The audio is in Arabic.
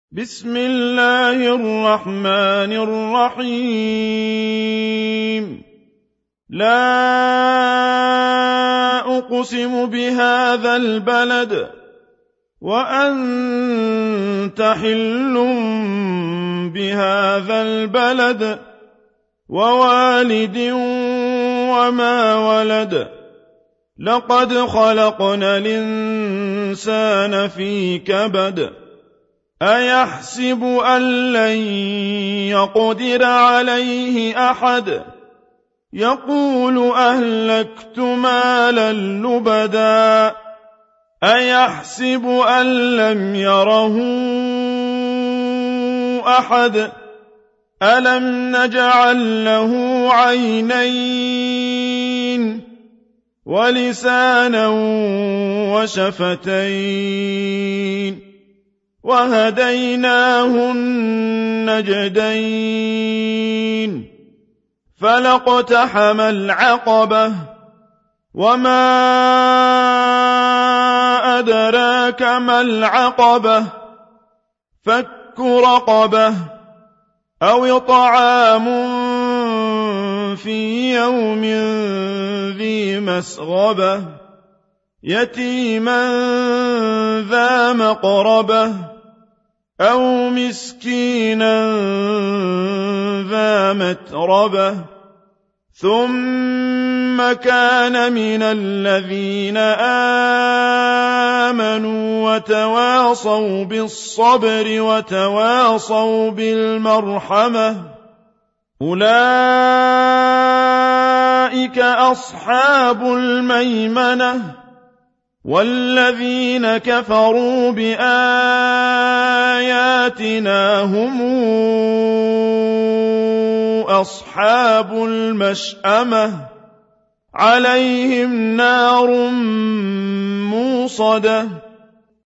بسم الله الرحمن الرحيم لا أقسم بهذا البلد وأنت حل بهذا البلد ووالد وما ولد لقد خلقنا الإنسان في كبد أيحسب أن لن يقدر عليه أحد يقول أهلكت مالا لبدا أيحسب أن لم يره أحد ألم نجعل له عينين ولسانا وشفتين وهديناه النجدين فلاقتحم العقبة وما أدراك ما العقبة فك رقبة أو طعام في يوم ذي مسغبة يتيما ذا مقربة أو مسكينا ذا متربة ثم كان من الذين آمنوا وتواصوا بالصبر وتواصوا بالمرحمة أولئك أصحاب الميمنة والذين كفروا بآياتنا هم أصحاب المشأمة عليهم نار موصدة